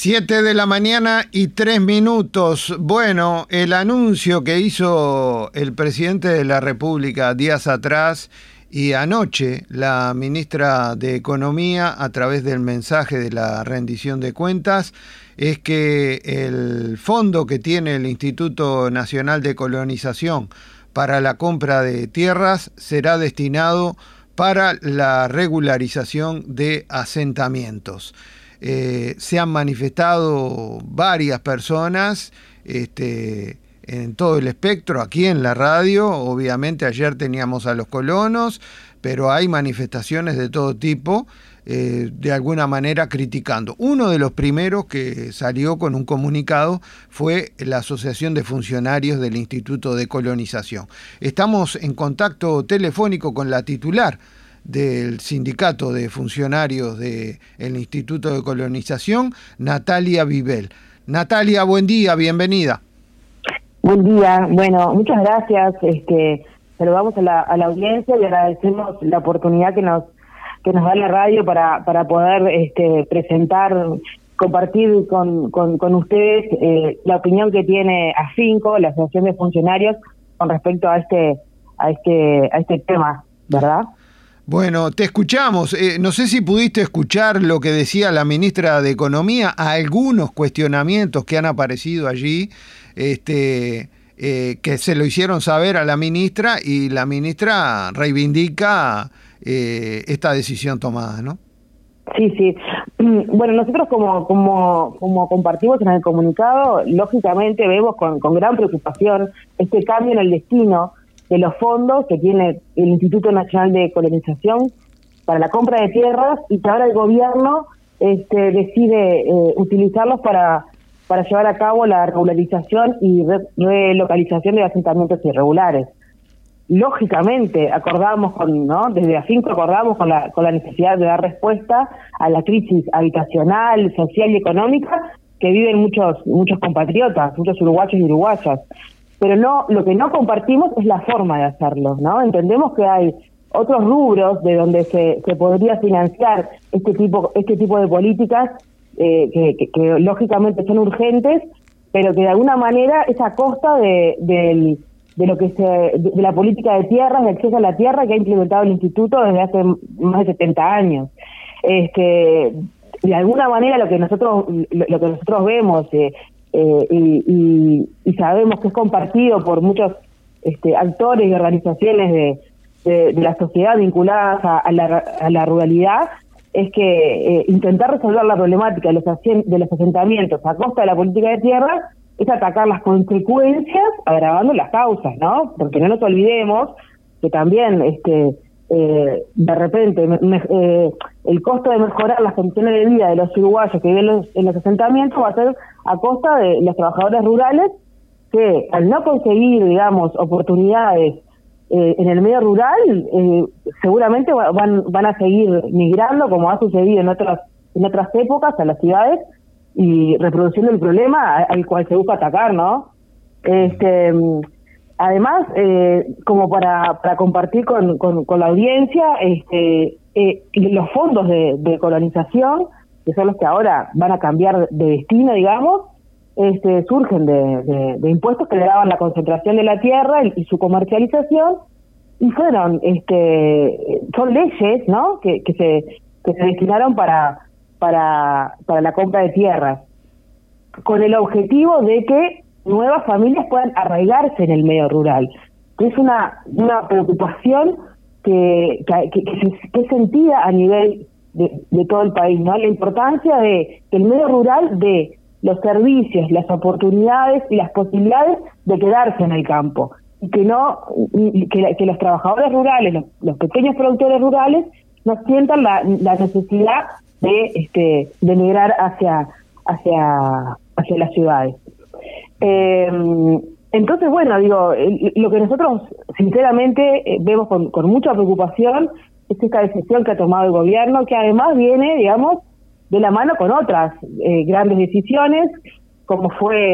7:03 a.m. Bueno, el anuncio que hizo el presidente de la República días atrás y anoche la ministra de Economía a través del mensaje de la rendición de cuentas es que el fondo que tiene el Instituto Nacional de Colonización para la compra de tierras será destinado para la regularización de asentamientos. Se han manifestado varias personas en todo el espectro, aquí en la radio. Obviamente ayer teníamos a los colonos, pero hay manifestaciones de todo tipo, de alguna manera criticando. Uno de los primeros que salió con un comunicado fue la Asociación de Funcionarios del Instituto de Colonización. Estamos en contacto telefónico con la titular del Sindicato de Funcionarios del Instituto de Colonización, Natalia Vivel. Natalia, buen día, bienvenida. Buen día, bueno, muchas gracias. Saludamos a la audiencia y agradecemos la oportunidad que nos da la radio para poder presentar, compartir con ustedes la opinión que tiene AFINCO, la Asociación de Funcionarios, con respecto a este tema, ¿verdad? Bueno, te escuchamos. No sé si pudiste escuchar lo que decía la ministra de Economía, algunos cuestionamientos que han aparecido allí, que se lo hicieron saber a la ministra, y la ministra reivindica esta decisión tomada, ¿no? Sí. Bueno, nosotros como compartimos en el comunicado, lógicamente vemos con gran preocupación este cambio en el destino de los fondos que tiene el Instituto Nacional de Colonización para la compra de tierras, y que ahora el gobierno decide utilizarlos para llevar a cabo la regularización y relocalización de asentamientos irregulares. Lógicamente, desde AFINCO acordamos con la necesidad de dar respuesta a la crisis habitacional, social y económica que viven muchos compatriotas, muchos uruguayos y uruguayas. Pero lo que no compartimos es la forma de hacerlo, ¿no? Entendemos que hay otros rubros de donde se podría financiar este tipo de políticas que lógicamente son urgentes, pero que de alguna manera es a costa de la política de tierras, de acceso a la tierra que ha implementado el Instituto desde hace más de 70 años. De alguna manera lo que nosotros vemos y sabemos que es compartido por muchos actores y organizaciones de la sociedad vinculadas a la ruralidad, es que intentar resolver la problemática de los asentamientos a costa de la política de tierra es atacar las consecuencias agravando las causas, ¿no? Porque no nos olvidemos que también de repente el costo de mejorar las condiciones de vida de los uruguayos que viven en los asentamientos va a ser a costa de los trabajadores rurales, que al no conseguir, digamos, oportunidades en el medio rural, seguramente van a seguir migrando, como ha sucedido en otras épocas, a las ciudades, y reproduciendo el problema al cual se busca atacar, ¿no? Además, como para compartir con la audiencia, los fondos de colonización, que son los que ahora van a cambiar de destino, digamos, surgen de impuestos que le daban la concentración de la tierra y su comercialización, y son leyes, ¿no? que se destinaron para la compra de tierras, con el objetivo de que nuevas familias puedan arraigarse en el medio rural, que es una preocupación que es sentida a nivel de todo el país, ¿no? La importancia de que el medio rural dé los servicios, las oportunidades y las posibilidades de quedarse en el campo, y que los trabajadores rurales, los pequeños productores rurales, no sientan la necesidad de emigrar hacia las ciudades. Entonces, bueno, lo que nosotros sinceramente vemos con mucha preocupación es esta decisión que ha tomado el gobierno, que además viene, digamos, de la mano con otras grandes decisiones, como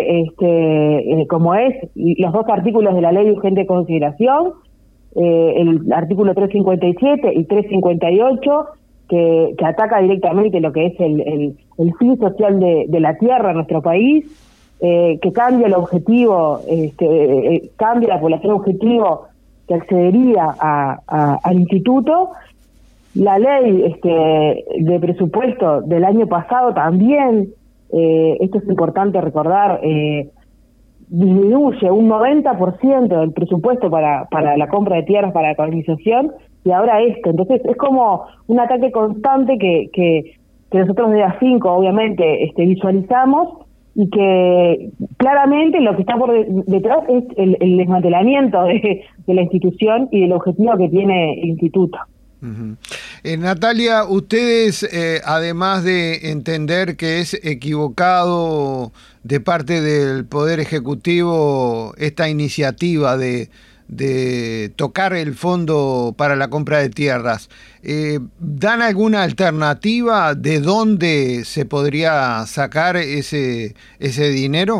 es los dos artículos de la Ley de Urgente Consideración, el artículo 357 y 358, que ataca directamente lo que es el fin social de la tierra en nuestro país, que cambia el objetivo, cambia la población objetivo que accedería al instituto. La ley de presupuesto del año pasado también, esto es importante recordar, disminuye un 90% del presupuesto para la compra de tierras para la colonización, y ahora entonces es como un ataque constante que nosotros de AFINCO obviamente visualizamos, y que claramente lo que está por detrás es el desmantelamiento de la institución y del objetivo que tiene el instituto. Uh-huh. Natalia, ustedes, además de entender que es equivocado de parte del Poder Ejecutivo esta iniciativa de tocar el fondo para la compra de tierras, ¿dan alguna alternativa de dónde se podría sacar ese dinero?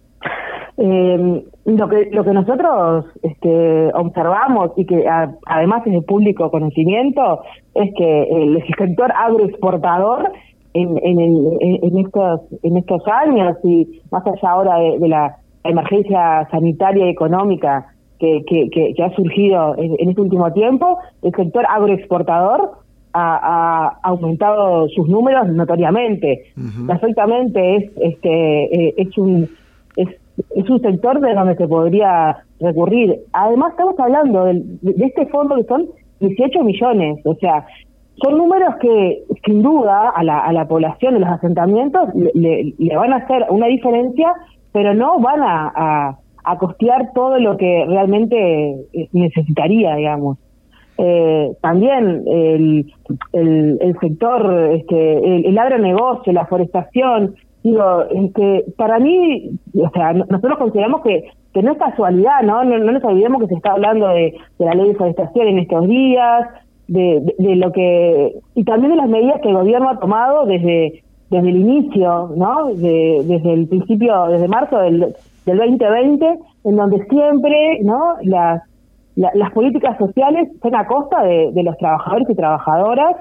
Lo que nosotros observamos, y que además es de público conocimiento, es que el sector agroexportador en estos años, y más allá ahora de la emergencia sanitaria y económica que ha surgido en este último tiempo, el sector agroexportador ha aumentado sus números notoriamente. Uh-huh. Perfectamente es un sector de donde se podría recurrir. Además, estamos hablando de este fondo que son 18 millones, o sea, son números que sin duda a la población de los asentamientos le van a hacer una diferencia, pero no van a costear todo lo que realmente necesitaría, digamos. También el sector, el agronegocio, la forestación, digo, para mí, o sea, nosotros consideramos que no es casualidad, ¿no? No nos olvidemos que se está hablando de la ley de forestación en estos días, de lo que, y también de las medidas que el gobierno ha tomado desde el inicio, ¿no? Desde el principio, desde marzo del 2020, en donde siempre, ¿no? Las políticas sociales son a costa de los trabajadores y trabajadoras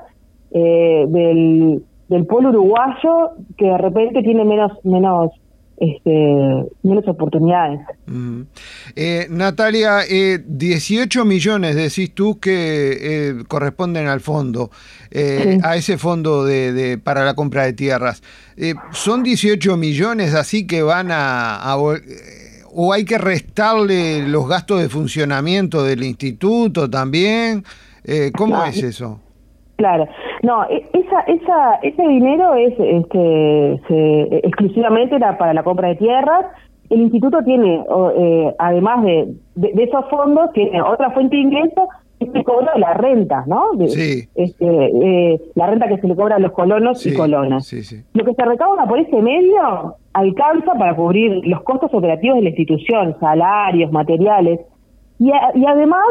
del pueblo uruguayo, que de repente tiene menos oportunidades. Uh-huh. Natalia, 18 millones decís tú que corresponden al fondo, sí, a ese fondo para la compra de tierras. ¿Son 18 millones así que van o hay que restarle los gastos de funcionamiento del instituto también? ¿Cómo es eso? Claro, no, ese dinero es exclusivamente era para la compra de tierras. El instituto tiene, además de esos fondos, tiene otra fuente de ingreso, que es el cobro de la renta, ¿no? Sí. La renta que se le cobra a los colonos, sí, y colonas. Sí, sí. Lo que se recauda por ese medio alcanza para cubrir los costos operativos de la institución, salarios, materiales, y además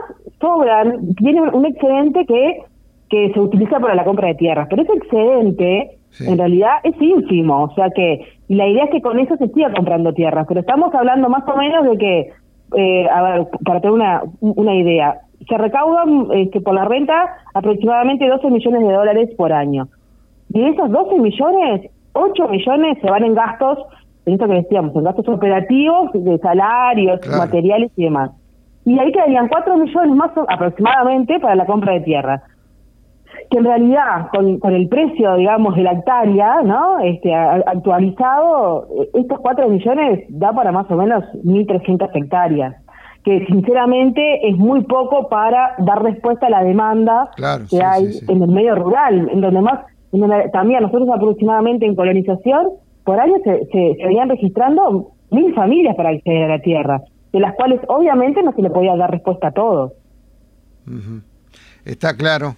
tiene un excedente que se utiliza para la compra de tierras, pero ese excedente, sí, en realidad es ínfimo, o sea que la idea es que con eso se siga comprando tierras, pero estamos hablando más o menos de que, a ver, para tener una idea, se recaudan por la renta aproximadamente $12 millones por año. De esos 12 millones, 8 millones se van en gastos, en esto que decíamos, en gastos operativos, de salarios, claro, materiales y demás. Y ahí quedarían 4 millones más aproximadamente para la compra de tierras, que en realidad con el precio, digamos, de la hectárea, ¿no? Actualizado, estos 4 millones da para más o menos 1.300 hectáreas, que sinceramente es muy poco para dar respuesta a la demanda, claro, que hay en el medio rural, en donde también nosotros aproximadamente en colonización, por año se venían registrando 1.000 familias para acceder a la tierra, de las cuales obviamente no se le podía dar respuesta a todos. Uh-huh. Está claro.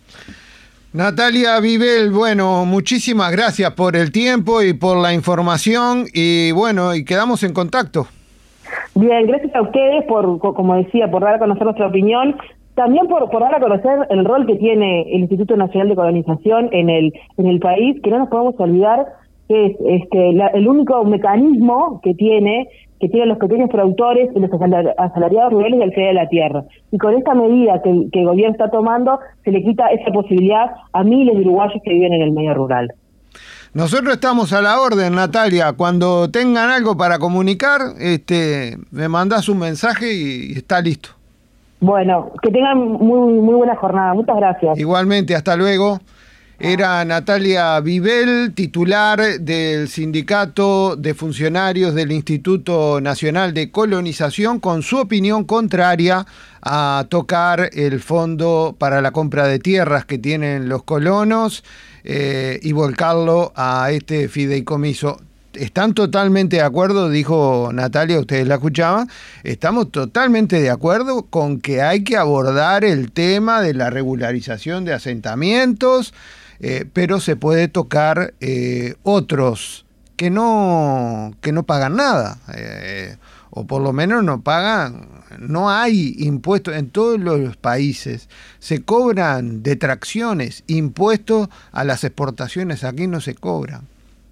Natalia Vivel, bueno, muchísimas gracias por el tiempo y por la información, y bueno, y quedamos en contacto. Bien, gracias a ustedes como decía, por dar a conocer nuestra opinión, también por dar a conocer el rol que tiene el Instituto Nacional de Colonización en el país, que no nos podemos olvidar que es el único mecanismo que tiene que tienen los pequeños productores y los asalariados rurales del Fede de la Tierra. Y con esta medida que el gobierno está tomando, se le quita esa posibilidad a miles de uruguayos que viven en el medio rural. Nosotros estamos a la orden, Natalia. Cuando tengan algo para comunicar, me mandás un mensaje y está listo. Bueno, que tengan muy buena jornada. Muchas gracias. Igualmente, hasta luego. Era Natalia Vivel, titular del Sindicato de Funcionarios del Instituto Nacional de Colonización, con su opinión contraria a tocar el fondo para la compra de tierras que tienen los colonos y volcarlo a este fideicomiso. Están totalmente de acuerdo, dijo Natalia, ustedes la escuchaban, estamos totalmente de acuerdo con que hay que abordar el tema de la regularización de asentamientos, pero se puede tocar otros que no pagan nada, o por lo menos no pagan, no hay impuestos en todos los países, se cobran detracciones, impuestos a las exportaciones, aquí no se cobran.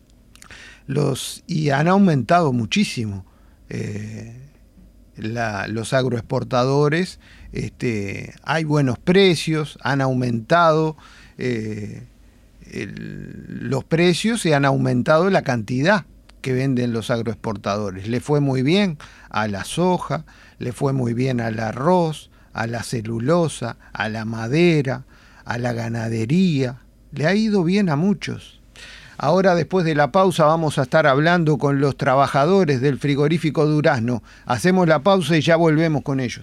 Y han aumentado muchísimo los agroexportadores, hay buenos precios, han aumentado los precios y han aumentado la cantidad que venden los agroexportadores. Le fue muy bien a la soja, le fue muy bien al arroz, a la celulosa, a la madera, a la ganadería, le ha ido bien a muchos. Ahora, después de la pausa, vamos a estar hablando con los trabajadores del frigorífico Durazno. Hacemos la pausa y ya volvemos con ellos.